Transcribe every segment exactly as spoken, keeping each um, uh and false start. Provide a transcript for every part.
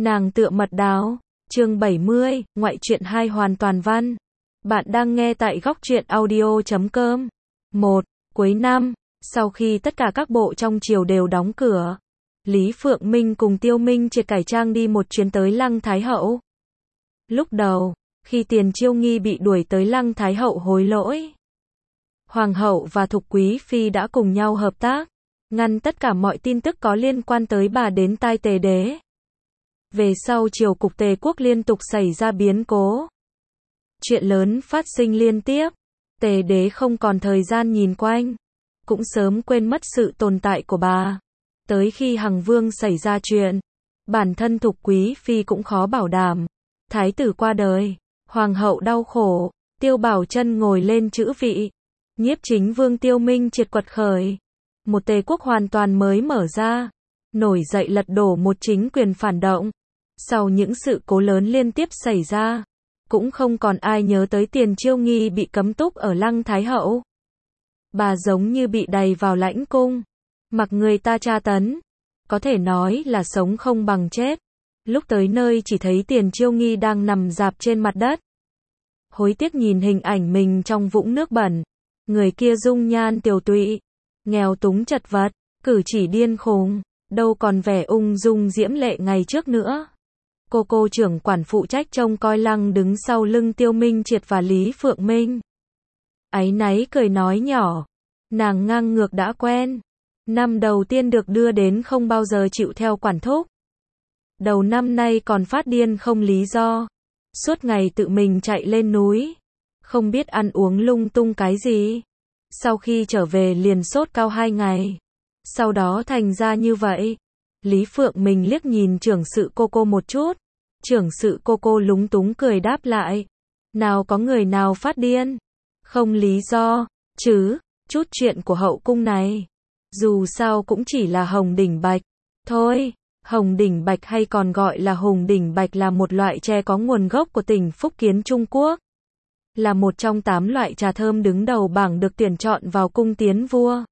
Nàng tựa mật đào. Chương bảy mươi, ngoại truyện hai hoàn toàn văn. Bạn đang nghe tại góc truyện audio chấm com. một. Cuối năm, sau khi tất cả các bộ trong triều đều đóng cửa, Lý Phượng Minh cùng Tiêu Minh Triệt cải trang đi một chuyến tới Lăng Thái Hậu. Lúc đầu, khi Tiền Chiêu Nghi bị đuổi tới Lăng Thái Hậu hối lỗi, Hoàng hậu và Thục Quý Phi đã cùng nhau hợp tác, ngăn tất cả mọi tin tức có liên quan tới bà đến tai Tề đế. Về sau triều cục Tề quốc liên tục xảy ra biến cố. Chuyện lớn phát sinh liên tiếp. Tề đế không còn thời gian nhìn quanh, cũng sớm quên mất sự tồn tại của bà. Tới khi Hằng Vương xảy ra chuyện, bản thân Thục Quý Phi cũng khó bảo đảm. Thái tử qua đời, Hoàng hậu đau khổ, Tiêu Bảo Chân ngồi lên chữ vị. Nhiếp chính vương Tiêu Minh Triệt quật khởi. Một Tề quốc hoàn toàn mới mở ra, nổi dậy lật đổ một chính quyền phản động. Sau những sự cố lớn liên tiếp xảy ra, cũng không còn ai nhớ tới Tiền Chiêu Nghi bị cấm túc ở Lăng Thái Hậu. Bà giống như bị đày vào lãnh cung, mặc người ta tra tấn, có thể nói là sống không bằng chết. Lúc tới nơi chỉ thấy Tiền Chiêu Nghi đang nằm rạp trên mặt đất, hối tiếc nhìn hình ảnh mình trong vũng nước bẩn. Người kia dung nhan tiều tụy, nghèo túng chật vật, cử chỉ điên khùng, đâu còn vẻ ung dung diễm lệ ngày trước nữa. Cô cô trưởng quản phụ trách trông coi Lăng đứng sau lưng Tiêu Minh Triệt và Lý Phượng Minh. Áy náy cười nói nhỏ, nàng ngang ngược đã quen. Năm đầu tiên được đưa đến không bao giờ chịu theo quản thúc. Đầu năm nay còn phát điên không lý do. Suốt ngày tự mình chạy lên núi, không biết ăn uống lung tung cái gì. Sau khi trở về liền sốt cao hai ngày. Sau đó thành ra như vậy. Lý Phượng Minh liếc nhìn trưởng sự cô cô một chút. Trưởng sự cô cô lúng túng cười đáp lại. Nào có người nào phát điên. Không lý do, chứ, chút chuyện của hậu cung này. Dù sao cũng chỉ là hồng đỉnh bạch. Thôi, hồng đỉnh bạch hay còn gọi là hùng đỉnh bạch là một loại tre có nguồn gốc của tỉnh Phúc Kiến Trung Quốc. Là một trong tám loại trà thơm đứng đầu bảng được tuyển chọn vào cung tiến vua.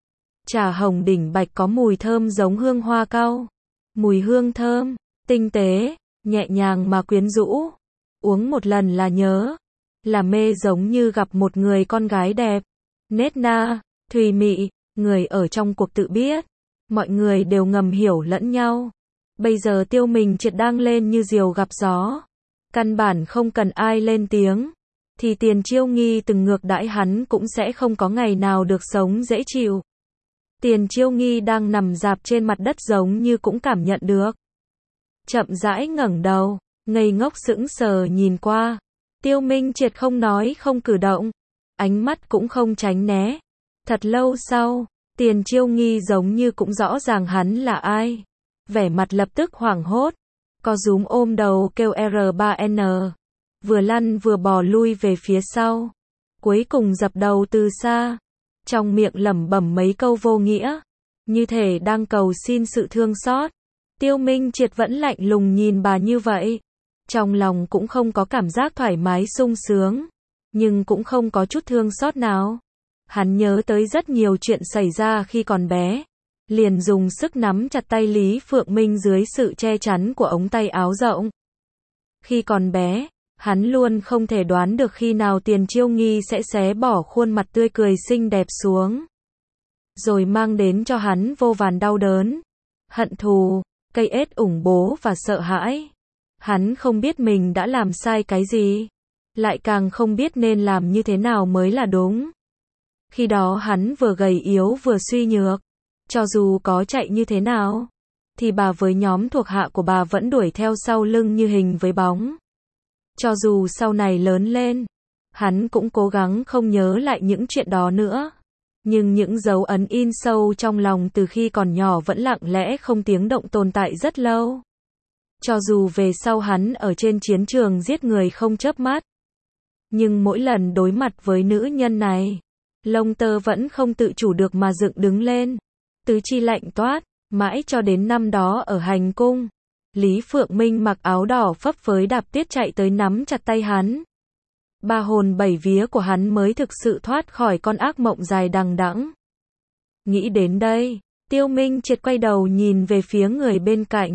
Trà hồng đỉnh bạch có mùi thơm giống hương hoa cau. Mùi hương thơm, tinh tế, nhẹ nhàng mà quyến rũ. Uống một lần là nhớ, là mê giống như gặp một người con gái đẹp, nết na, thùy mị. Người ở trong cuộc tự biết, mọi người đều ngầm hiểu lẫn nhau. Bây giờ Tiêu Minh Triệt đang lên như diều gặp gió, căn bản không cần ai lên tiếng, thì Tiền Chiêu Nghi từng ngược đãi hắn cũng sẽ không có ngày nào được sống dễ chịu. Tiền Chiêu Nghi đang nằm rạp trên mặt đất giống như cũng cảm nhận được. Chậm rãi ngẩng đầu, ngây ngốc sững sờ nhìn qua. Tiêu Minh Triệt không nói không cử động, ánh mắt cũng không tránh né. Thật lâu sau, Tiền Chiêu Nghi giống như cũng rõ ràng hắn là ai. Vẻ mặt lập tức hoảng hốt, co rúm ôm đầu kêu R ba N. Vừa lăn vừa bò lui về phía sau. Cuối cùng dập đầu từ xa. Trong miệng lẩm bẩm mấy câu vô nghĩa, như thể đang cầu xin sự thương xót. Tiêu Minh Triệt vẫn lạnh lùng nhìn bà như vậy. Trong lòng cũng không có cảm giác thoải mái sung sướng, nhưng cũng không có chút thương xót nào. Hắn nhớ tới rất nhiều chuyện xảy ra khi còn bé, liền dùng sức nắm chặt tay Lý Phượng Minh dưới sự che chắn của ống tay áo rộng. Khi còn bé, hắn luôn không thể đoán được khi nào Tiền Chiêu Nghi sẽ xé bỏ khuôn mặt tươi cười xinh đẹp xuống, rồi mang đến cho hắn vô vàn đau đớn, hận thù, cây ết ủng bố và sợ hãi. Hắn không biết mình đã làm sai cái gì, lại càng không biết nên làm như thế nào mới là đúng. Khi đó hắn vừa gầy yếu vừa suy nhược, cho dù có chạy như thế nào, thì bà với nhóm thuộc hạ của bà vẫn đuổi theo sau lưng như hình với bóng. Cho dù sau này lớn lên, hắn cũng cố gắng không nhớ lại những chuyện đó nữa. Nhưng những dấu ấn in sâu trong lòng từ khi còn nhỏ vẫn lặng lẽ không tiếng động tồn tại rất lâu. Cho dù về sau hắn ở trên chiến trường giết người không chớp mắt, nhưng mỗi lần đối mặt với nữ nhân này, lông tơ vẫn không tự chủ được mà dựng đứng lên. Tứ chi lạnh toát, mãi cho đến năm đó ở hành cung. Lý Phượng Minh mặc áo đỏ phấp phới đạp tiết chạy tới nắm chặt tay hắn. Ba hồn bảy vía của hắn mới thực sự thoát khỏi con ác mộng dài đằng đẵng. Nghĩ đến đây, Tiêu Minh Triệt quay đầu nhìn về phía người bên cạnh.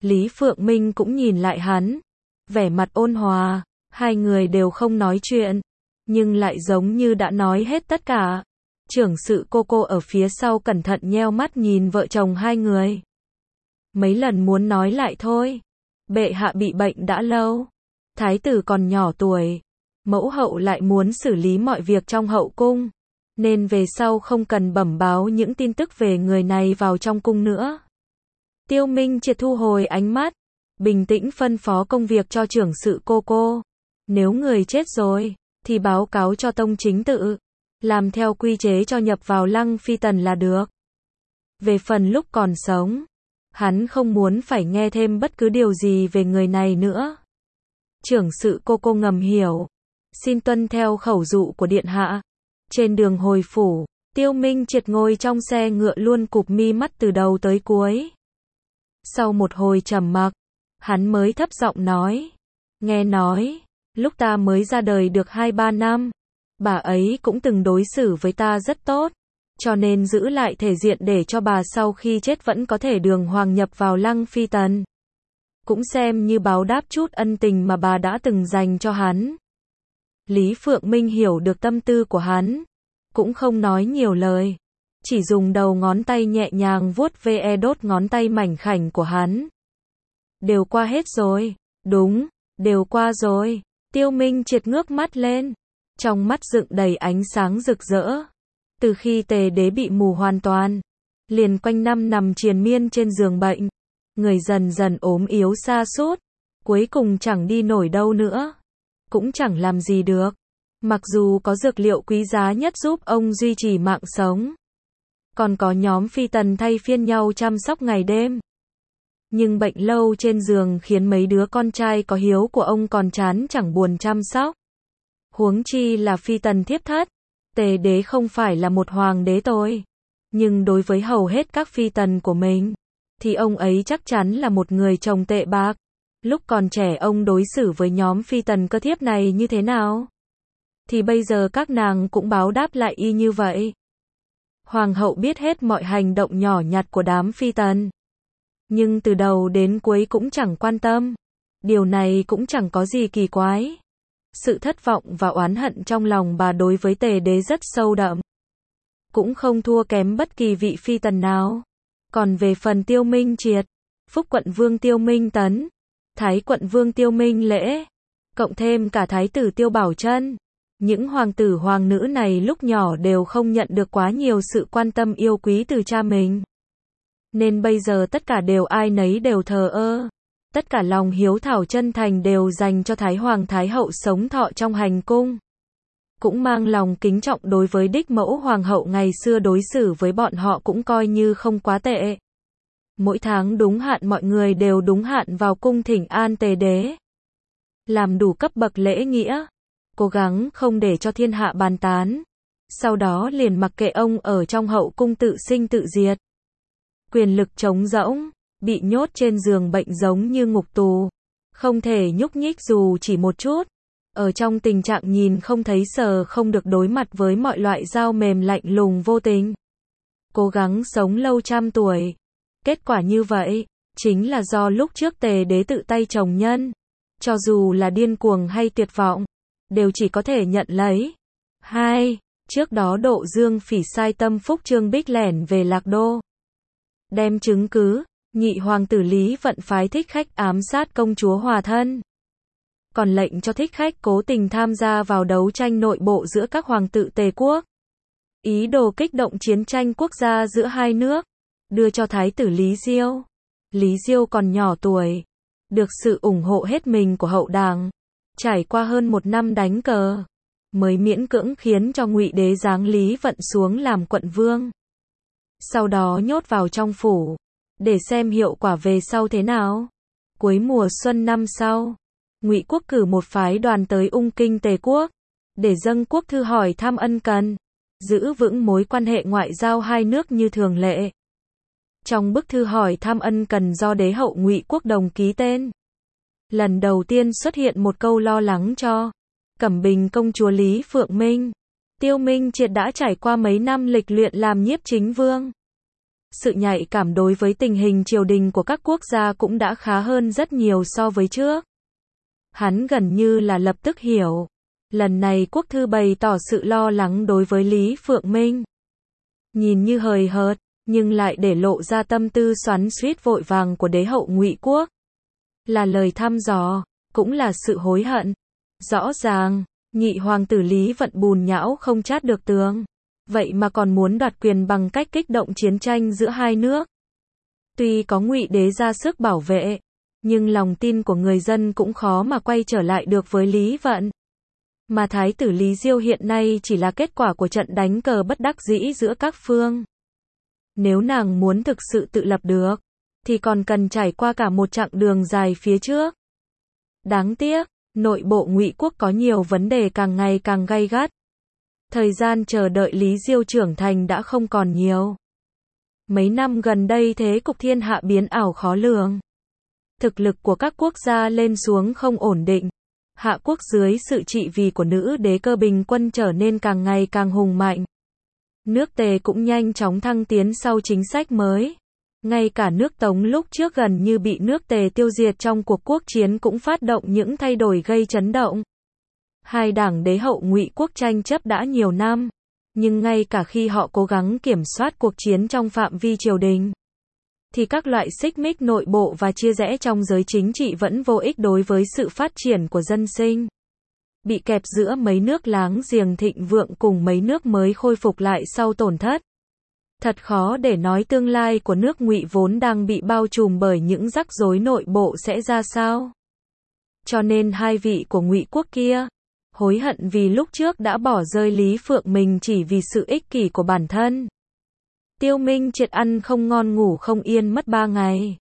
Lý Phượng Minh cũng nhìn lại hắn, vẻ mặt ôn hòa, hai người đều không nói chuyện, nhưng lại giống như đã nói hết tất cả. Trưởng sự cô cô ở phía sau cẩn thận nheo mắt nhìn vợ chồng hai người. Mấy lần muốn nói lại thôi. Bệ hạ bị bệnh đã lâu. Thái tử còn nhỏ tuổi. Mẫu hậu lại muốn xử lý mọi việc trong hậu cung. Nên về sau không cần bẩm báo những tin tức về người này vào trong cung nữa. Tiêu Minh Triệt thu hồi ánh mắt. Bình tĩnh phân phó công việc cho trưởng sự cô cô. Nếu người chết rồi, thì báo cáo cho tông chính tự. Làm theo quy chế cho nhập vào Lăng Phi Tần là được. Về phần lúc còn sống, hắn không muốn phải nghe thêm bất cứ điều gì về người này nữa. Trưởng sự cô cô ngầm hiểu. Xin tuân theo khẩu dụ của điện hạ. Trên đường hồi phủ, Tiêu Minh Triệt ngồi trong xe ngựa luôn cụp mi mắt từ đầu tới cuối. Sau một hồi trầm mặc, hắn mới thấp giọng nói. Nghe nói, lúc ta mới ra đời được hai ba năm, bà ấy cũng từng đối xử với ta rất tốt, cho nên giữ lại thể diện để cho bà sau khi chết vẫn có thể đường hoàng nhập vào Lăng Phi Tần. Cũng xem như báo đáp chút ân tình mà bà đã từng dành cho hắn. Lý Phượng Minh hiểu được tâm tư của hắn, cũng không nói nhiều lời, chỉ dùng đầu ngón tay nhẹ nhàng vuốt ve đốt ngón tay mảnh khảnh của hắn. Đều qua hết rồi, đúng, đều qua rồi. Tiêu Minh Triệt ngước mắt lên, trong mắt dựng đầy ánh sáng rực rỡ. Từ khi Tề Đế bị mù hoàn toàn, liền quanh năm nằm triền miên trên giường bệnh, người dần dần ốm yếu sa sút, cuối cùng chẳng đi nổi đâu nữa, cũng chẳng làm gì được. Mặc dù có dược liệu quý giá nhất giúp ông duy trì mạng sống, còn có nhóm phi tần thay phiên nhau chăm sóc ngày đêm, nhưng bệnh lâu trên giường khiến mấy đứa con trai có hiếu của ông còn chán chẳng buồn chăm sóc. Huống chi là phi tần thiếp thất. Tề Đế không phải là một hoàng đế tôi, nhưng đối với hầu hết các phi tần của mình, thì ông ấy chắc chắn là một người chồng tệ bạc. Lúc còn trẻ ông đối xử với nhóm phi tần cơ thiếp này như thế nào, thì bây giờ các nàng cũng báo đáp lại y như vậy. Hoàng hậu biết hết mọi hành động nhỏ nhặt của đám phi tần, nhưng từ đầu đến cuối cũng chẳng quan tâm. Điều này cũng chẳng có gì kỳ quái. Sự thất vọng và oán hận trong lòng bà đối với Tề Đế rất sâu đậm, cũng không thua kém bất kỳ vị phi tần nào. Còn về phần Tiêu Minh Triệt, Phúc quận vương Tiêu Minh Tấn, Thái quận vương Tiêu Minh Lễ, cộng thêm cả thái tử Tiêu Bảo Chân, những hoàng tử hoàng nữ này lúc nhỏ đều không nhận được quá nhiều sự quan tâm yêu quý từ cha mình. Nên bây giờ tất cả đều ai nấy đều thờ ơ. Tất cả lòng hiếu thảo chân thành đều dành cho Thái Hoàng Thái Hậu sống thọ trong hành cung. Cũng mang lòng kính trọng đối với đích mẫu Hoàng hậu ngày xưa đối xử với bọn họ cũng coi như không quá tệ. Mỗi tháng đúng hạn mọi người đều đúng hạn vào cung thỉnh an Tề Đế. Làm đủ cấp bậc lễ nghĩa. Cố gắng không để cho thiên hạ bàn tán. Sau đó liền mặc kệ ông ở trong hậu cung tự sinh tự diệt. Quyền lực trống rỗng. Bị nhốt trên giường bệnh giống như ngục tù, không thể nhúc nhích dù chỉ một chút, ở trong tình trạng nhìn không thấy sờ không được đối mặt với mọi loại dao mềm lạnh lùng vô tình. Cố gắng sống lâu trăm tuổi. Kết quả như vậy, chính là do lúc trước Tề Đế tự tay trồng nhân. Cho dù là điên cuồng hay tuyệt vọng, đều chỉ có thể nhận lấy. Hai, trước đó Độ Dương Phỉ sai Tâm Phúc Trương Bích lẻn về Lạc Đô. Đem chứng cứ. Nhị hoàng tử Lý Vận phái Thích Khách ám sát công chúa Hòa Thân. Còn lệnh cho Thích Khách cố tình tham gia vào đấu tranh nội bộ giữa các hoàng tử Tề quốc. Ý đồ kích động chiến tranh quốc gia giữa hai nước. Đưa cho thái tử Lý Diêu. Lý Diêu còn nhỏ tuổi. Được sự ủng hộ hết mình của hậu đảng. Trải qua hơn một năm đánh cờ. Mới miễn cưỡng khiến cho Ngụy Đế giáng Lý Vận xuống làm quận vương. Sau đó nhốt vào trong phủ. Để xem hiệu quả về sau thế nào. Cuối mùa xuân năm sau, Ngụy quốc cử một phái đoàn tới Ung Kinh Tề quốc, để dâng quốc thư hỏi thăm ân cần, giữ vững mối quan hệ ngoại giao hai nước như thường lệ. Trong bức thư hỏi thăm ân cần do đế hậu Ngụy quốc đồng ký tên, lần đầu tiên xuất hiện một câu lo lắng cho Cẩm Bình công chúa Lý Phượng Minh. Tiêu Minh Triệt đã trải qua mấy năm lịch luyện làm nhiếp chính vương. sự nhạy cảm đối với tình hình triều đình của các quốc gia cũng đã khá hơn rất nhiều so với trước. Hắn gần như là lập tức hiểu. Lần này quốc thư bày tỏ sự lo lắng đối với Lý Phượng Minh. Nhìn như hời hợt, nhưng lại để lộ ra tâm tư xoắn xuýt vội vàng của đế hậu Ngụy Quốc. Là lời thăm dò, cũng là sự hối hận. Rõ ràng, nhị hoàng tử Lý Vận bùn nhão không chát được tường. Vậy mà còn muốn đoạt quyền bằng cách kích động chiến tranh giữa hai nước. Tuy có Ngụy đế ra sức bảo vệ, nhưng lòng tin của người dân cũng khó mà quay trở lại được với Lý Vận. Mà thái tử Lý Diêu hiện nay chỉ là kết quả của trận đánh cờ bất đắc dĩ giữa các phương. Nếu nàng muốn thực sự tự lập được, thì còn cần trải qua cả một chặng đường dài phía trước. Đáng tiếc, nội bộ Ngụy Quốc có nhiều vấn đề càng ngày càng gay gắt. Thời gian chờ đợi Lý Diêu trưởng thành đã không còn nhiều. Mấy năm gần đây thế cục thiên hạ biến ảo khó lường. Thực lực của các quốc gia lên xuống không ổn định. Hạ quốc dưới sự trị vì của nữ đế Cơ Bình Quân trở nên càng ngày càng hùng mạnh. Nước Tề cũng nhanh chóng thăng tiến sau chính sách mới. Ngay cả nước Tống lúc trước gần như bị nước Tề tiêu diệt trong cuộc quốc chiến cũng phát động những thay đổi gây chấn động. Hai đảng đế hậu Ngụy Quốc tranh chấp đã nhiều năm, nhưng ngay cả khi họ cố gắng kiểm soát cuộc chiến trong phạm vi triều đình, thì các loại xích mích nội bộ và chia rẽ trong giới chính trị vẫn vô ích đối với sự phát triển của dân sinh. Bị kẹp giữa mấy nước láng giềng thịnh vượng cùng mấy nước mới khôi phục lại sau tổn thất. Thật khó để nói tương lai của nước Ngụy vốn đang bị bao trùm bởi những rắc rối nội bộ sẽ ra sao. Cho nên hai vị của Ngụy Quốc kia hối hận vì lúc trước đã bỏ rơi Lý Phượng Minh chỉ vì sự ích kỷ của bản thân. Tiêu Minh Triệt ăn không ngon ngủ không yên mất ba ngày.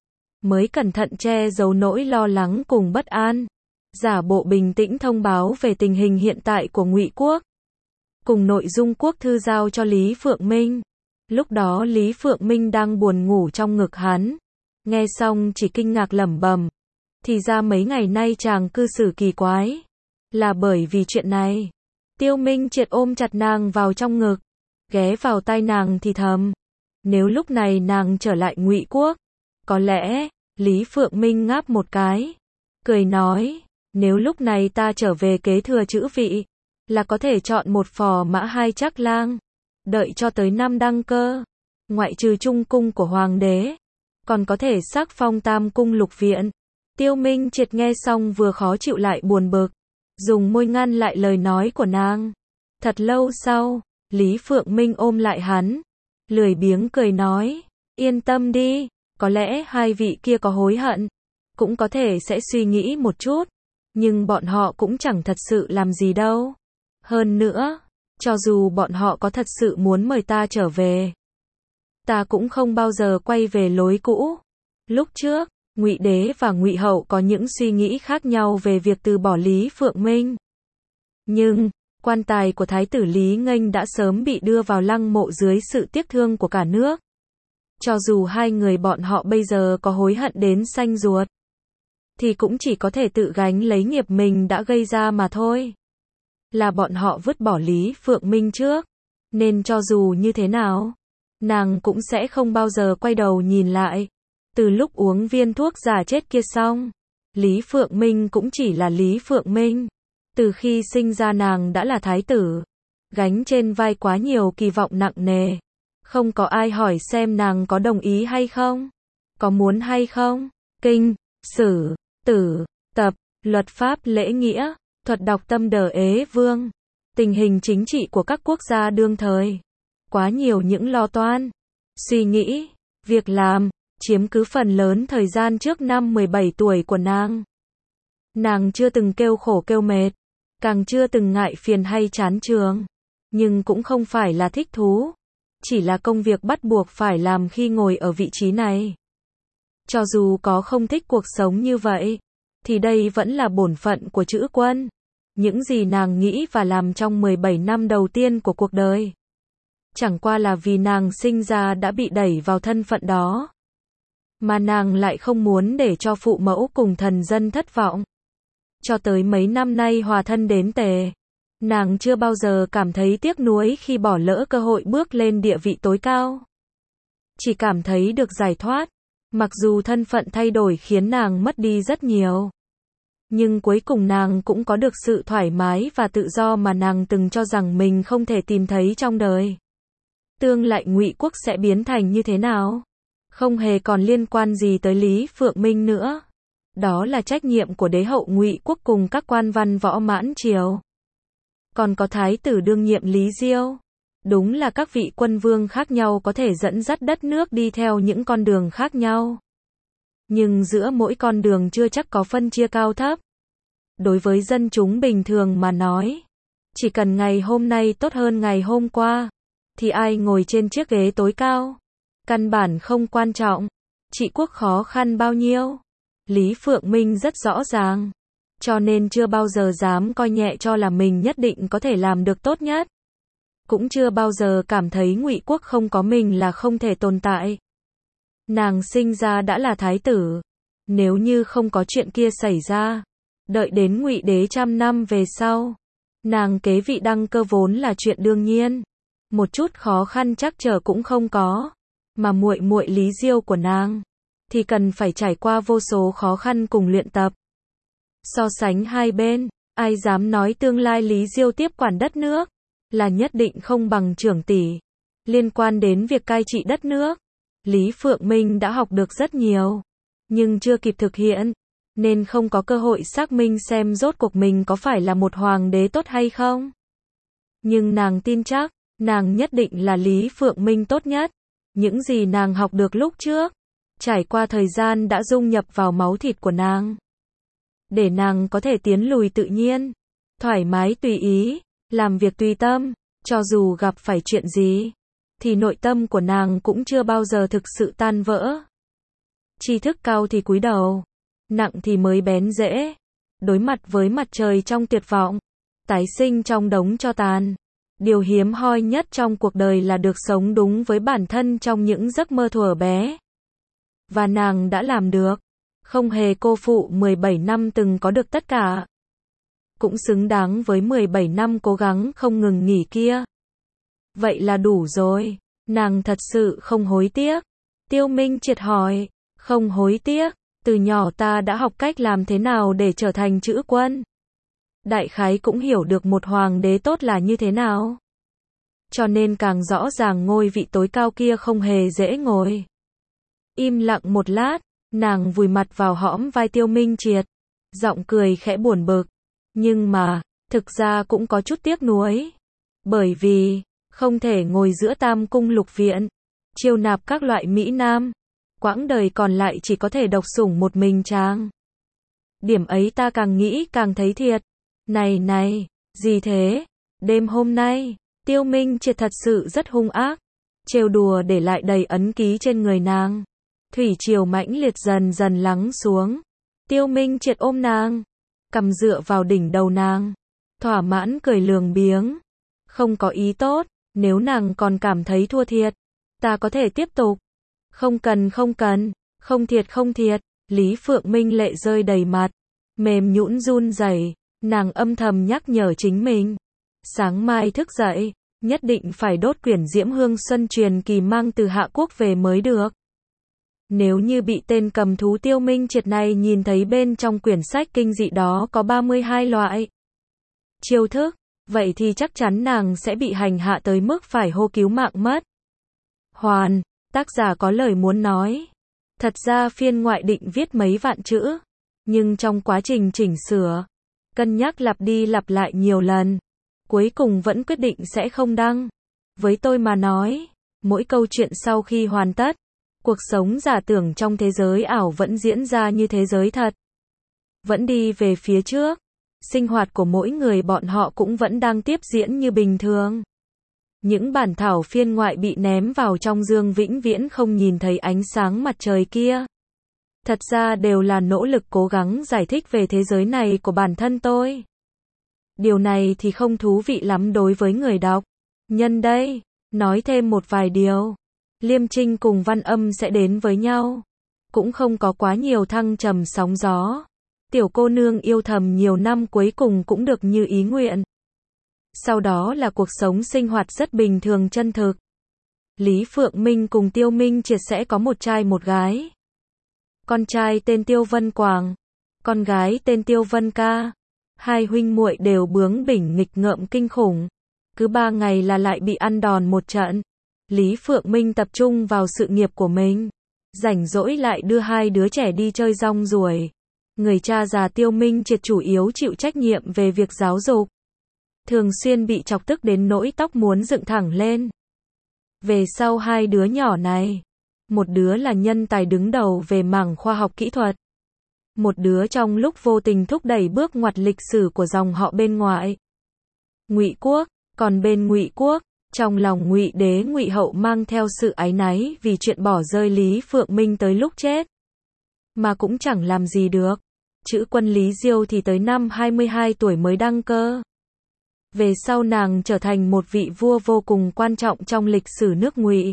Mới cẩn thận che giấu nỗi lo lắng cùng bất an. Giả bộ bình tĩnh thông báo về tình hình hiện tại của Ngụy Quốc. Cùng nội dung quốc thư giao cho Lý Phượng Minh. Lúc đó Lý Phượng Minh đang buồn ngủ trong ngực hắn. Nghe xong chỉ kinh ngạc lẩm bẩm. Thì ra mấy ngày nay chàng cư xử kỳ quái. Là bởi vì chuyện này. Tiêu Minh Triệt ôm chặt nàng vào trong ngực. Ghé vào tai nàng thì thầm. Nếu lúc này nàng trở lại Ngụy Quốc. Có lẽ, Lý Phượng Minh ngáp một cái. Cười nói, nếu lúc này ta trở về kế thừa chữ vị. Là có thể chọn một phò mã hai trác lang. Đợi cho tới năm đăng cơ. Ngoại trừ trung cung của hoàng đế. Còn có thể sắc phong tam cung lục viện. Tiêu Minh Triệt nghe xong vừa khó chịu lại buồn bực. Dùng môi ngăn lại lời nói của nàng. Thật lâu sau, Lý Phượng Minh ôm lại hắn. Lười biếng cười nói, yên tâm đi, có lẽ hai vị kia có hối hận. Cũng có thể sẽ suy nghĩ một chút. Nhưng bọn họ cũng chẳng thật sự làm gì đâu. Hơn nữa, cho dù bọn họ có thật sự muốn mời ta trở về, ta cũng không bao giờ quay về lối cũ. Lúc trước, Ngụy đế và Ngụy hậu có những suy nghĩ khác nhau về việc từ bỏ Lý Phượng Minh. Nhưng, quan tài của thái tử Lý Nghênh đã sớm bị đưa vào lăng mộ dưới sự tiếc thương của cả nước. Cho dù hai người bọn họ bây giờ có hối hận đến xanh ruột, thì cũng chỉ có thể tự gánh lấy nghiệp mình đã gây ra mà thôi. Là bọn họ vứt bỏ Lý Phượng Minh trước, nên cho dù như thế nào, nàng cũng sẽ không bao giờ quay đầu nhìn lại. Từ lúc uống viên thuốc giả chết kia xong, Lý Phượng Minh cũng chỉ là Lý Phượng Minh. Từ khi sinh ra nàng đã là thái tử, gánh trên vai quá nhiều kỳ vọng nặng nề. Không có ai hỏi xem nàng có đồng ý hay không, có muốn hay không. Kinh, sử, tử, tập, luật pháp lễ nghĩa, thuật đọc tâm đờ ế vương. Tình hình chính trị của các quốc gia đương thời. Quá nhiều những lo toan, suy nghĩ, việc làm, chiếm cứ phần lớn thời gian trước năm mười bảy tuổi của nàng. Nàng chưa từng kêu khổ kêu mệt, càng chưa từng ngại phiền hay chán trường. Nhưng cũng không phải là thích thú, chỉ là công việc bắt buộc phải làm khi ngồi ở vị trí này. Cho dù có không thích cuộc sống như vậy, thì đây vẫn là bổn phận của chữ quân. Những gì nàng nghĩ và làm trong mười bảy năm đầu tiên của cuộc đời. Chẳng qua là vì nàng sinh ra đã bị đẩy vào thân phận đó. Mà nàng lại không muốn để cho phụ mẫu cùng thần dân thất vọng. Cho tới mấy năm nay hòa thân đến Tề, nàng chưa bao giờ cảm thấy tiếc nuối khi bỏ lỡ cơ hội bước lên địa vị tối cao. chỉ cảm thấy được giải thoát. Mặc dù thân phận thay đổi khiến nàng mất đi rất nhiều, nhưng cuối cùng nàng cũng có được sự thoải mái và tự do mà nàng từng cho rằng mình không thể tìm thấy trong đời. Tương lai Ngụy Quốc sẽ biến thành như thế nào? Không hề còn liên quan gì tới Lý Phượng Minh nữa. Đó là trách nhiệm của đế hậu Ngụy Quốc cùng các quan văn võ mãn triều. Còn có thái tử đương nhiệm Lý Diêu. Đúng là các vị quân vương khác nhau có thể dẫn dắt đất nước đi theo những con đường khác nhau. Nhưng giữa mỗi con đường chưa chắc có phân chia cao thấp. Đối với dân chúng bình thường mà nói, chỉ cần ngày hôm nay tốt hơn ngày hôm qua, thì ai ngồi trên chiếc ghế tối cao, căn bản không quan trọng. Trị quốc khó khăn bao nhiêu, Lý Phượng Minh rất rõ ràng, cho nên chưa bao giờ dám coi nhẹ cho là mình nhất định có thể làm được tốt nhất. Cũng chưa bao giờ cảm thấy Ngụy Quốc không có mình là không thể tồn tại. Nàng sinh ra đã là thái tử, nếu như không có chuyện kia xảy ra, đợi đến Ngụy đế trăm năm về sau, nàng kế vị đăng cơ vốn là chuyện đương nhiên, một chút khó khăn trắc trở cũng không có, mà muội muội Lý Diêu của nàng thì cần phải trải qua vô số khó khăn cùng luyện tập. So sánh hai bên, ai dám nói tương lai Lý Diêu tiếp quản đất nước là nhất định không bằng trưởng tỷ. Liên quan đến việc cai trị đất nước, Lý Phượng Minh đã học được rất nhiều, nhưng chưa kịp thực hiện, nên không có cơ hội xác minh xem rốt cuộc mình có phải là một hoàng đế tốt hay không. Nhưng nàng tin chắc, nàng nhất định là Lý Phượng Minh tốt nhất. Những gì nàng học được lúc trước, trải qua thời gian đã dung nhập vào máu thịt của nàng, để nàng có thể tiến lùi tự nhiên, thoải mái tùy ý, làm việc tùy tâm, cho dù gặp phải chuyện gì, thì nội tâm của nàng cũng chưa bao giờ thực sự tan vỡ. Tri thức cao thì cúi đầu, nặng thì mới bén rễ. Đối mặt với mặt trời trong tuyệt vọng, tái sinh trong đống tro tàn. Điều hiếm hoi nhất trong cuộc đời là được sống đúng với bản thân trong những giấc mơ thuở bé. Và nàng đã làm được, không hề cô phụ mười bảy năm từng có được tất cả. Cũng xứng đáng với mười bảy năm cố gắng không ngừng nghỉ kia. Vậy là đủ rồi, nàng thật sự không hối tiếc. Tiêu Minh Triệt hỏi, không hối tiếc, từ nhỏ ta đã học cách làm thế nào để trở thành chữ quân. Đại khái cũng hiểu được một hoàng đế tốt là như thế nào. Cho nên càng rõ ràng ngôi vị tối cao kia không hề dễ ngồi. Im lặng một lát, nàng vùi mặt vào hõm vai Tiêu Minh Triệt, giọng cười khẽ buồn bực. Nhưng mà, thực ra cũng có chút tiếc nuối. Bởi vì, không thể ngồi giữa tam cung lục viện, chiêu nạp các loại mỹ nam. Quãng đời còn lại chỉ có thể độc sủng một mình chàng. Điểm ấy ta càng nghĩ càng thấy thiệt. Này này, gì thế? Đêm hôm nay, Tiêu Minh Triệt thật sự rất hung ác. Trêu đùa để lại đầy ấn ký trên người nàng. Thủy triều mãnh liệt dần dần lắng xuống. Tiêu Minh Triệt ôm nàng, cầm dựa vào đỉnh đầu nàng, thỏa mãn cười lường biếng. Không có ý tốt, nếu nàng còn cảm thấy thua thiệt, ta có thể tiếp tục. Không cần không cần, không thiệt không thiệt. Lý Phượng Minh lệ rơi đầy mặt, mềm nhũn run rẩy, nàng âm thầm nhắc nhở chính mình. Sáng mai thức dậy, nhất định phải đốt quyển Diễm Hương Xuân truyền kỳ mang từ Hạ Quốc về mới được. Nếu như bị tên cầm thú Tiêu Minh Triệt này nhìn thấy bên trong quyển sách kinh dị đó có ba mươi hai loại chiêu thức, vậy thì chắc chắn nàng sẽ bị hành hạ tới mức phải hô cứu mạng mất. Hoàn, tác giả có lời muốn nói. Thật ra phiên ngoại định viết mấy vạn chữ, nhưng trong quá trình chỉnh sửa, cân nhắc lặp đi lặp lại nhiều lần, cuối cùng vẫn quyết định sẽ không đăng. Với tôi mà nói, mỗi câu chuyện sau khi hoàn tất, cuộc sống giả tưởng trong thế giới ảo vẫn diễn ra như thế giới thật. Vẫn đi về phía trước. Sinh hoạt của mỗi người bọn họ cũng vẫn đang tiếp diễn như bình thường. Những bản thảo phiên ngoại bị ném vào trong dương vĩnh viễn không nhìn thấy ánh sáng mặt trời kia. Thật ra đều là nỗ lực cố gắng giải thích về thế giới này của bản thân tôi. Điều này thì không thú vị lắm đối với người đọc. Nhân đây, nói thêm một vài điều. Liêm Trinh cùng Văn Âm sẽ đến với nhau. Cũng không có quá nhiều thăng trầm sóng gió. Tiểu cô nương yêu thầm nhiều năm cuối cùng cũng được như ý nguyện. Sau đó là cuộc sống sinh hoạt rất bình thường chân thực. Lý Phượng Minh cùng Tiêu Minh Triệt sẽ có một trai một gái. Con trai tên Tiêu Vân Quảng, con gái tên Tiêu Vân Ca. Hai huynh muội đều bướng bỉnh nghịch ngợm kinh khủng. Cứ ba ngày là lại bị ăn đòn một trận. Lý Phượng Minh tập trung vào sự nghiệp của mình. Rảnh rỗi lại đưa hai đứa trẻ đi chơi rong ruổi. Người cha già Tiêu Minh Triệt chủ yếu chịu trách nhiệm về việc giáo dục. Thường xuyên bị chọc tức đến nỗi tóc muốn dựng thẳng lên. Về sau hai đứa nhỏ này, một đứa là nhân tài đứng đầu về mảng khoa học kỹ thuật. Một đứa trong lúc vô tình thúc đẩy bước ngoặt lịch sử của dòng họ bên ngoại. Ngụy Quốc, còn bên Ngụy Quốc, trong lòng Ngụy Đế Ngụy Hậu mang theo sự áy náy vì chuyện bỏ rơi Lý Phượng Minh tới lúc chết. Mà cũng chẳng làm gì được. Chữ quân Lý Diêu thì tới năm hai mươi hai tuổi mới đăng cơ. Về sau nàng trở thành một vị vua vô cùng quan trọng trong lịch sử nước Ngụy.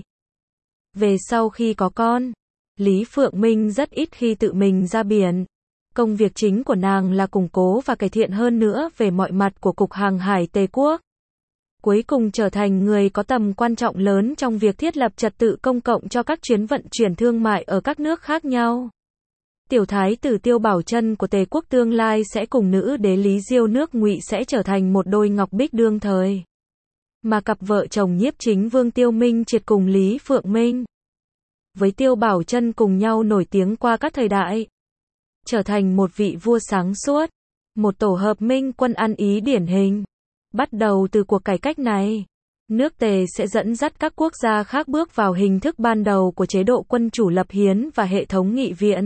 Về sau khi có con, Lý Phượng Minh rất ít khi tự mình ra biển. Công việc chính của nàng là củng cố và cải thiện hơn nữa về mọi mặt của Cục Hàng hải Tề Quốc. Cuối cùng trở thành người có tầm quan trọng lớn trong việc thiết lập trật tự công cộng cho các chuyến vận chuyển thương mại ở các nước khác nhau. Tiểu thái tử Tiêu Bảo Chân của Tề Quốc tương lai sẽ cùng nữ đế Lý Diêu nước Ngụy sẽ trở thành một đôi ngọc bích đương thời. Mà cặp vợ chồng nhiếp chính vương Tiêu Minh Triệt cùng Lý Phượng Minh với Tiêu Bảo Chân cùng nhau nổi tiếng qua các thời đại. Trở thành một vị vua sáng suốt, một tổ hợp minh quân ăn ý điển hình. Bắt đầu từ cuộc cải cách này, nước Tề sẽ dẫn dắt các quốc gia khác bước vào hình thức ban đầu của chế độ quân chủ lập hiến và hệ thống nghị viện.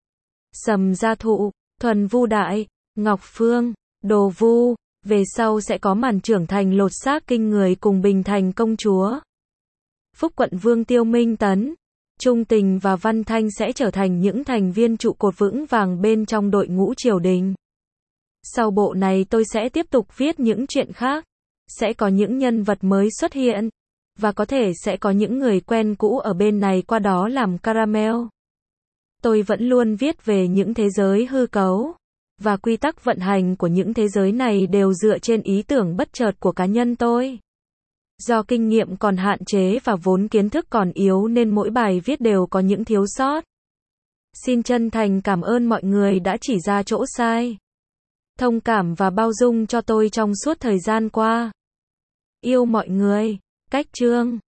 Sầm Gia Thụ, Thuần Vu Đại, Ngọc Phương, Đồ Vu, về sau sẽ có màn trưởng thành lột xác kinh người cùng Bình Thành công chúa. Phúc Quận Vương Tiêu Minh Tấn, Trung Tình và Văn Thanh sẽ trở thành những thành viên trụ cột vững vàng bên trong đội ngũ triều đình. Sau bộ này tôi sẽ tiếp tục viết những chuyện khác. Sẽ có những nhân vật mới xuất hiện. Và có thể sẽ có những người quen cũ ở bên này qua đó làm caramel. Tôi vẫn luôn viết về những thế giới hư cấu. Và quy tắc vận hành của những thế giới này đều dựa trên ý tưởng bất chợt của cá nhân tôi. Do kinh nghiệm còn hạn chế và vốn kiến thức còn yếu nên mỗi bài viết đều có những thiếu sót. Xin chân thành cảm ơn mọi người đã chỉ ra chỗ sai. Thông cảm và bao dung cho tôi trong suốt thời gian qua. Yêu mọi người. Cách chương